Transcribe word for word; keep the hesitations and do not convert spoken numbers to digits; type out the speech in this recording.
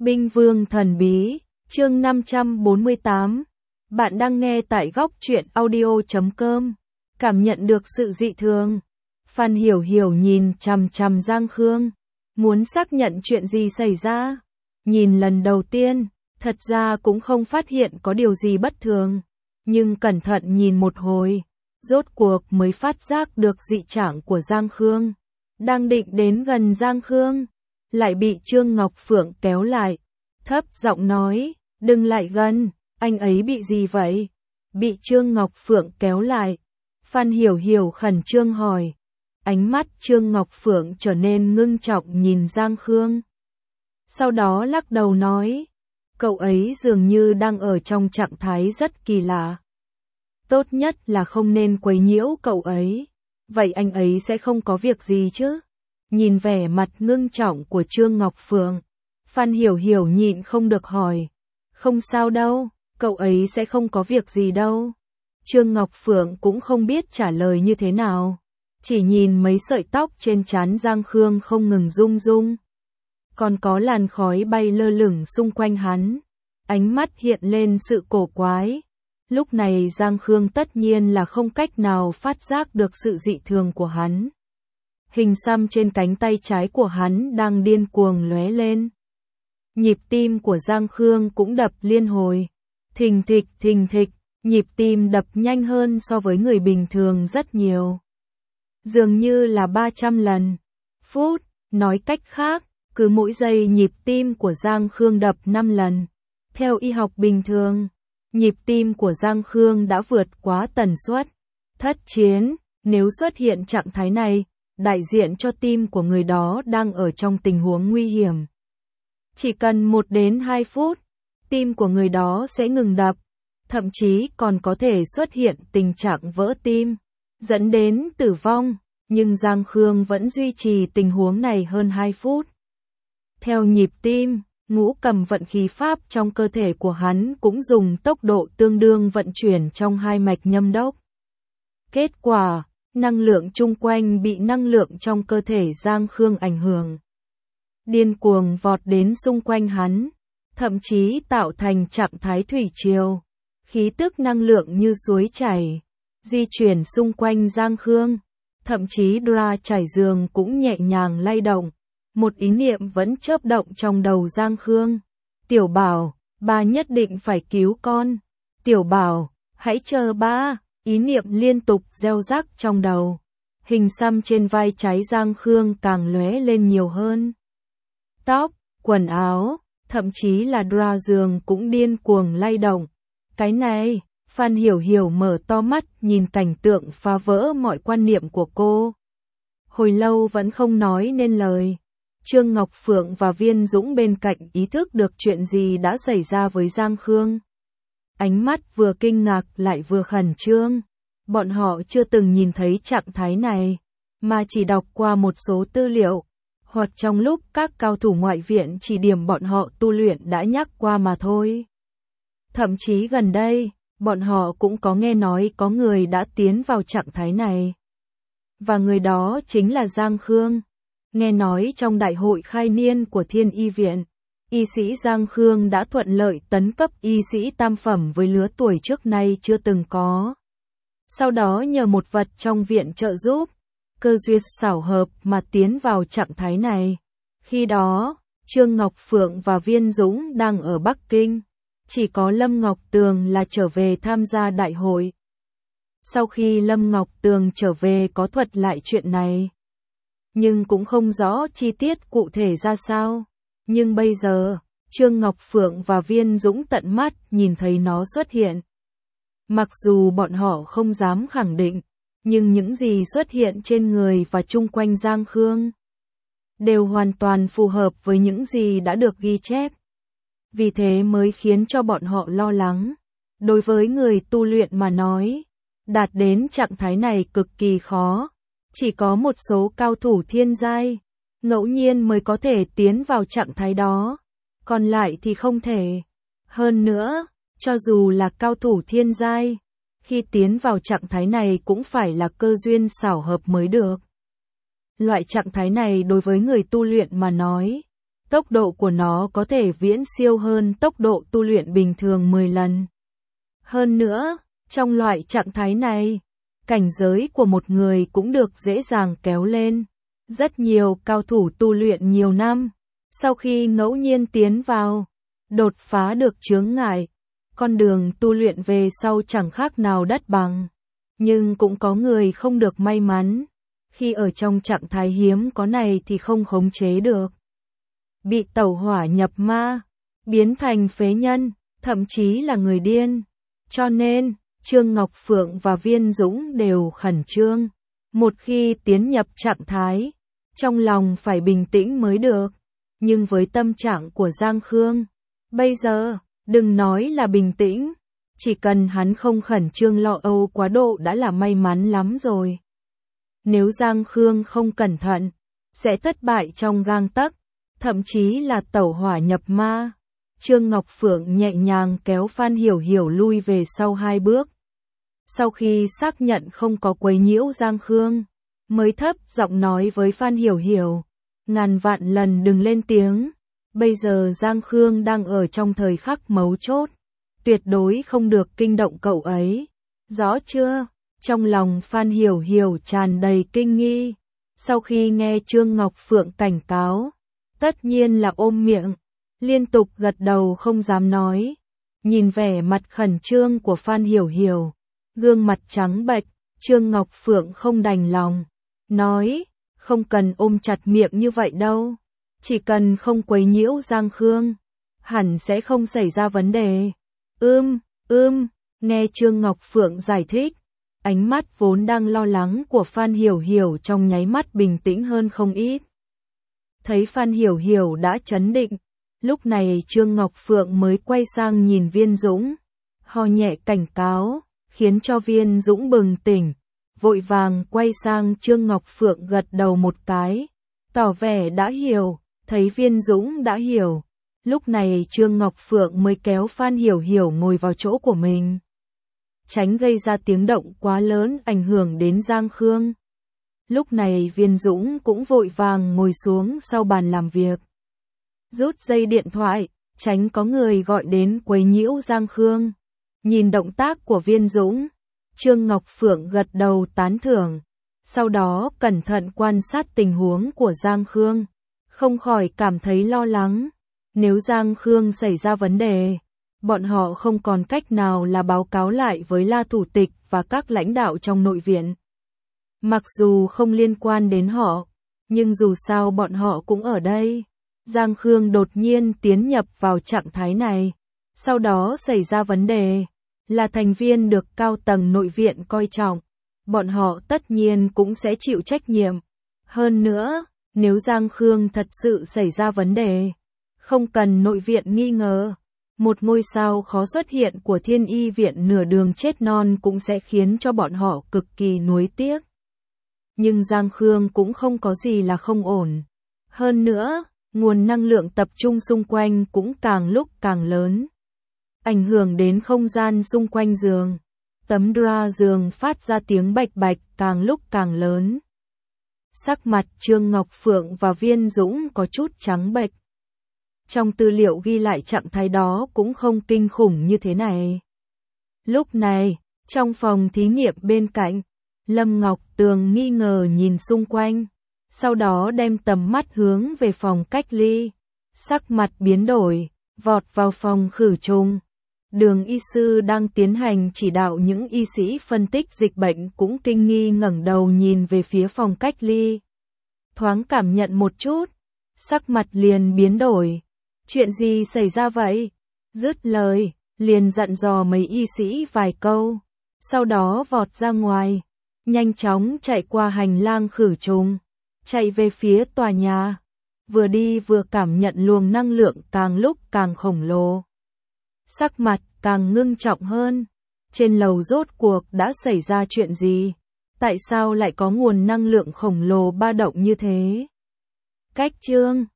Binh Vương Thần Bí, chương năm trăm bốn mươi tám. Bạn đang nghe tại góc truyện audio chấm com. Cảm nhận được sự dị thường. Phan Hiểu Hiểu nhìn chằm chằm Giang Khương, muốn xác nhận chuyện gì xảy ra. Nhìn lần đầu tiên, thật ra cũng không phát hiện có điều gì bất thường, nhưng cẩn thận nhìn một hồi, rốt cuộc mới phát giác được dị trạng của Giang Khương. Đang định đến gần Giang Khương, lại bị Trương Ngọc Phượng kéo lại, thấp giọng nói, đừng lại gần, anh ấy bị gì vậy? Bị Trương Ngọc Phượng kéo lại, Phan Hiểu Hiểu khẩn trương hỏi. Ánh mắt Trương Ngọc Phượng trở nên ngưng trọng nhìn Giang Khương. Sau đó lắc đầu nói, cậu ấy dường như đang ở trong trạng thái rất kỳ lạ. Tốt nhất là không nên quấy nhiễu cậu ấy, vậy anh ấy sẽ không có việc gì chứ? Nhìn vẻ mặt ngưng trọng của Trương Ngọc Phượng, Phan Hiểu Hiểu nhịn không được hỏi, không sao đâu, cậu ấy sẽ không có việc gì đâu. Trương Ngọc Phượng cũng không biết trả lời như thế nào, chỉ nhìn mấy sợi tóc trên trán Giang Khương không ngừng rung rung. Còn có làn khói bay lơ lửng xung quanh hắn, ánh mắt hiện lên sự cổ quái. Lúc này Giang Khương tất nhiên là không cách nào phát giác được sự dị thường của hắn. Hình xăm trên cánh tay trái của hắn đang điên cuồng lóe lên. Nhịp tim của Giang Khương cũng đập liên hồi. Thình thịch thình thịch, nhịp tim đập nhanh hơn so với người bình thường rất nhiều. Dường như là ba trăm lần. Phút, nói cách khác, cứ mỗi giây nhịp tim của Giang Khương đập năm lần. Theo y học bình thường, nhịp tim của Giang Khương đã vượt quá tần suất thất chiến. Nếu xuất hiện trạng thái này, đại diện cho tim của người đó đang ở trong tình huống nguy hiểm. Chỉ cần một đến hai phút, tim của người đó sẽ ngừng đập, thậm chí còn có thể xuất hiện tình trạng vỡ tim, dẫn đến tử vong, nhưng Giang Khương vẫn duy trì tình huống này hơn hai phút. Theo nhịp tim, ngũ cầm vận khí pháp trong cơ thể của hắn cũng dùng tốc độ tương đương vận chuyển trong hai mạch nhâm đốc. Kết quả, năng lượng chung quanh bị năng lượng trong cơ thể Giang Khương ảnh hưởng, điên cuồng vọt đến xung quanh hắn, thậm chí tạo thành trạng thái thủy triều, khí tức năng lượng như suối chảy, di chuyển xung quanh Giang Khương, thậm chí Dra trải giường cũng nhẹ nhàng lay động. Một ý niệm vẫn chớp động trong đầu Giang Khương. Tiểu Bảo, ba nhất định phải cứu con. Tiểu Bảo, hãy chờ ba. Ý niệm liên tục gieo rắc trong đầu. Hình xăm trên vai trái Giang Khương càng lóe lên nhiều hơn. Tóc, quần áo, thậm chí là Dra giường cũng điên cuồng lay động. Cái này, Phan Hiểu Hiểu mở to mắt nhìn cảnh tượng phá vỡ mọi quan niệm của cô. Hồi lâu vẫn không nói nên lời. Trương Ngọc Phượng và Viên Dũng bên cạnh ý thức được chuyện gì đã xảy ra với Giang Khương. Ánh mắt vừa kinh ngạc lại vừa khẩn trương. Bọn họ chưa từng nhìn thấy trạng thái này, mà chỉ đọc qua một số tư liệu, hoặc trong lúc các cao thủ ngoại viện chỉ điểm bọn họ tu luyện đã nhắc qua mà thôi. Thậm chí gần đây, bọn họ cũng có nghe nói có người đã tiến vào trạng thái này. Và người đó chính là Giang Khương. Nghe nói trong đại hội khai niên của Thiên Y Viện, y sĩ Giang Khương đã thuận lợi tấn cấp y sĩ tam phẩm với lứa tuổi trước nay chưa từng có. Sau đó nhờ một vật trong viện trợ giúp, cơ duyên xảo hợp mà tiến vào trạng thái này. Khi đó, Trương Ngọc Phượng và Viên Dũng đang ở Bắc Kinh, chỉ có Lâm Ngọc Tường là trở về tham gia đại hội. Sau khi Lâm Ngọc Tường trở về có thuật lại chuyện này, nhưng cũng không rõ chi tiết cụ thể ra sao. Nhưng bây giờ, Trương Ngọc Phượng và Viên Dũng tận mắt nhìn thấy nó xuất hiện. Mặc dù bọn họ không dám khẳng định, nhưng những gì xuất hiện trên người và chung quanh Giang Khương đều hoàn toàn phù hợp với những gì đã được ghi chép. Vì thế mới khiến cho bọn họ lo lắng. Đối với người tu luyện mà nói, đạt đến trạng thái này cực kỳ khó. Chỉ có một số cao thủ thiên giai, ngẫu nhiên mới có thể tiến vào trạng thái đó, còn lại thì không thể. Hơn nữa, cho dù là cao thủ thiên giai, khi tiến vào trạng thái này cũng phải là cơ duyên xảo hợp mới được. Loại trạng thái này đối với người tu luyện mà nói, Tốc độ của nó có thể viễn siêu hơn tốc độ tu luyện bình thường mười lần. Hơn nữa, trong loại trạng thái này, cảnh giới của một người cũng được dễ dàng kéo lên. Rất nhiều cao thủ tu luyện nhiều năm, sau khi ngẫu nhiên tiến vào, đột phá được chướng ngại, con đường tu luyện về sau chẳng khác nào đất bằng. Nhưng cũng có người không được may mắn, khi ở trong trạng thái hiếm có này thì không khống chế được. Bị tẩu hỏa nhập ma, biến thành phế nhân, thậm chí là người điên. Cho nên, Trương Ngọc Phượng và Viên Dũng đều khẩn trương. Một khi tiến nhập trạng thái, trong lòng phải bình tĩnh mới được. Nhưng với tâm trạng của Giang Khương, bây giờ, đừng nói là bình tĩnh, chỉ cần hắn không khẩn trương lo âu quá độ đã là may mắn lắm rồi. Nếu Giang Khương không cẩn thận, sẽ thất bại trong gang tấc, thậm chí là tẩu hỏa nhập ma. Trương Ngọc Phượng nhẹ nhàng kéo Phan Hiểu Hiểu lui về sau hai bước. Sau khi xác nhận không có quấy nhiễu Giang Khương, mới thấp giọng nói với Phan Hiểu Hiểu, ngàn vạn lần đừng lên tiếng. Bây giờ Giang Khương đang ở trong thời khắc mấu chốt, tuyệt đối không được kinh động cậu ấy. Rõ chưa? Trong lòng Phan Hiểu Hiểu tràn đầy kinh nghi. Sau khi nghe Trương Ngọc Phượng cảnh cáo, tất nhiên là ôm miệng, liên tục gật đầu không dám nói. Nhìn vẻ mặt khẩn trương của Phan Hiểu Hiểu, gương mặt trắng bệch, Trương Ngọc Phượng không đành lòng, nói, không cần ôm chặt miệng như vậy đâu, chỉ cần không quấy nhiễu Giang Khương, hẳn sẽ không xảy ra vấn đề. Ưm, ưm, nghe Trương Ngọc Phượng giải thích, ánh mắt vốn đang lo lắng của Phan Hiểu Hiểu trong nháy mắt bình tĩnh hơn không ít. Thấy Phan Hiểu Hiểu đã trấn định, lúc này Trương Ngọc Phượng mới quay sang nhìn Viên Dũng, ho nhẹ cảnh cáo, khiến cho Viên Dũng bừng tỉnh, vội vàng quay sang Trương Ngọc Phượng gật đầu một cái, tỏ vẻ đã hiểu. Thấy Viên Dũng đã hiểu, lúc này Trương Ngọc Phượng mới kéo Phan Hiểu Hiểu ngồi vào chỗ của mình, tránh gây ra tiếng động quá lớn ảnh hưởng đến Giang Khương. Lúc này Viên Dũng cũng vội vàng ngồi xuống sau bàn làm việc, rút dây điện thoại, tránh có người gọi đến quấy nhiễu Giang Khương. Nhìn động tác của Viên Dũng, Trương Ngọc Phượng gật đầu tán thưởng, sau đó cẩn thận quan sát tình huống của Giang Khương, không khỏi cảm thấy lo lắng. Nếu Giang Khương xảy ra vấn đề, bọn họ không còn cách nào là báo cáo lại với La Thủ tịch và các lãnh đạo trong nội viện. Mặc dù không liên quan đến họ, nhưng dù sao bọn họ cũng ở đây. Giang Khương đột nhiên tiến nhập vào trạng thái này, sau đó xảy ra vấn đề, là thành viên được cao tầng nội viện coi trọng, bọn họ tất nhiên cũng sẽ chịu trách nhiệm. Hơn nữa, nếu Giang Khương thật sự xảy ra vấn đề, không cần nội viện nghi ngờ, một ngôi sao khó xuất hiện của Thiên Y viện nửa đường chết non cũng sẽ khiến cho bọn họ cực kỳ nuối tiếc. Nhưng Giang Khương cũng không có gì là không ổn. Hơn nữa, nguồn năng lượng tập trung xung quanh cũng càng lúc càng lớn, ảnh hưởng đến không gian xung quanh giường. Tấm dra giường phát ra tiếng bạch bạch càng lúc càng lớn. Sắc mặt Trương Ngọc Phượng và Viên Dũng có chút trắng bệch. Trong tư liệu ghi lại trạng thái đó cũng không kinh khủng như thế này. Lúc này, trong phòng thí nghiệm bên cạnh, Lâm Ngọc Tường nghi ngờ nhìn xung quanh, sau đó đem tầm mắt hướng về phòng cách ly. Sắc mặt biến đổi, vọt vào phòng khử trùng. Đường y sư đang tiến hành chỉ đạo những y sĩ phân tích dịch bệnh cũng kinh nghi ngẩng đầu nhìn về phía phòng cách ly. Thoáng cảm nhận một chút, sắc mặt liền biến đổi. Chuyện gì xảy ra vậy? Dứt lời, liền dặn dò mấy y sĩ vài câu, sau đó vọt ra ngoài, nhanh chóng chạy qua hành lang khử trùng, chạy về phía tòa nhà. Vừa đi vừa cảm nhận luồng năng lượng càng lúc càng khổng lồ. Sắc mặt càng ngưng trọng hơn. Trên lầu rốt cuộc đã xảy ra chuyện gì? Tại sao lại có nguồn năng lượng khổng lồ ba động như thế? Cách chương